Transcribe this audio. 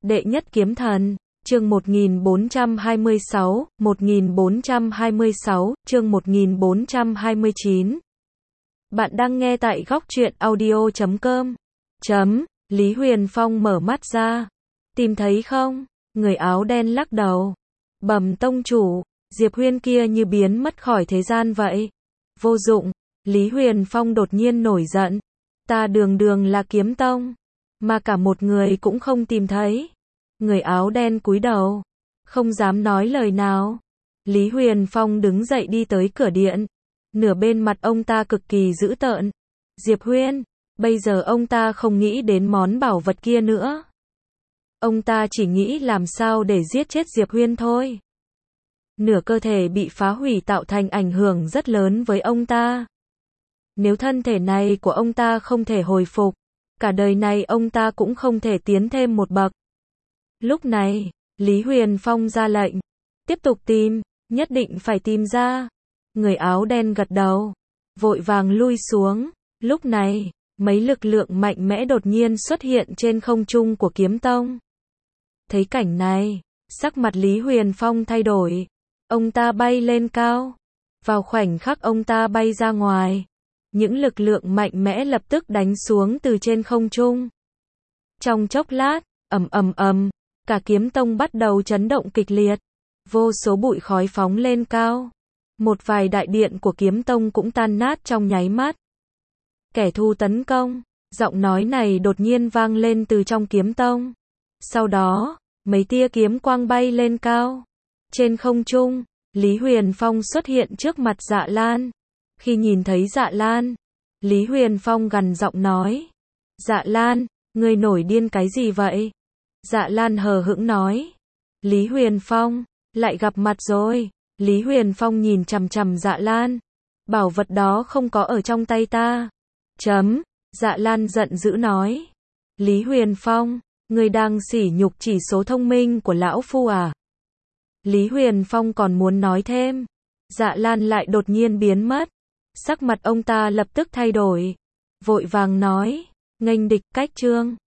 Đệ nhất kiếm thần, chương 1426, 1426, chương 1429. Bạn đang nghe tại góc truyện audio.com. Lý Huyền Phong mở mắt ra. Tìm thấy không? Người áo đen lắc đầu. Bẩm tông chủ, Diệp Huyên kia như biến mất khỏi thế gian vậy. Vô dụng, Lý Huyền Phong đột nhiên nổi giận. Ta đường đường là kiếm tông, mà cả một người cũng không tìm thấy. Người áo đen cúi đầu, không dám nói lời nào. Lý Huyền Phong đứng dậy đi tới cửa điện. Nửa bên mặt ông ta cực kỳ dữ tợn. Diệp Huyên, bây giờ ông ta không nghĩ đến món bảo vật kia nữa. Ông ta chỉ nghĩ làm sao để giết chết Diệp Huyên thôi. Nửa cơ thể bị phá hủy tạo thành ảnh hưởng rất lớn với ông ta. Nếu thân thể này của ông ta không thể hồi phục, cả đời này ông ta cũng không thể tiến thêm một bậc. Lúc này, Lý Huyền Phong ra lệnh. Tiếp tục tìm, nhất định phải tìm ra. Người áo đen gật đầu, vội vàng lui xuống. Lúc này, mấy lực lượng mạnh mẽ đột nhiên xuất hiện trên không trung của kiếm tông. Thấy cảnh này, sắc mặt Lý Huyền Phong thay đổi. Ông ta bay lên cao. Vào khoảnh khắc ông ta bay ra ngoài, những lực lượng mạnh mẽ lập tức đánh xuống từ trên không trung. Trong chốc lát, ầm ầm ầm, cả kiếm tông bắt đầu chấn động kịch liệt. Vô số bụi khói phóng lên cao. Một vài đại điện của kiếm tông cũng tan nát trong nháy mắt. Kẻ thù tấn công, giọng nói này đột nhiên vang lên từ trong kiếm tông. Sau đó, mấy tia kiếm quang bay lên cao. Trên không trung, Lý Huyền Phong xuất hiện trước mặt Dạ Lan. Khi nhìn thấy Dạ Lan, Lý Huyền Phong gằn giọng nói. Dạ Lan, ngươi nổi điên cái gì vậy? Dạ Lan hờ hững nói. Lý Huyền Phong, lại gặp mặt rồi. Lý Huyền Phong nhìn chằm chằm Dạ Lan. Bảo vật đó không có ở trong tay ta. Dạ Lan giận dữ nói. Lý Huyền Phong, ngươi đang sỉ nhục chỉ số thông minh của lão phu à? Lý Huyền Phong còn muốn nói thêm. Dạ Lan lại đột nhiên biến mất. Sắc mặt ông ta lập tức thay đổi. Vội vàng nói. Nghênh địch cách trương.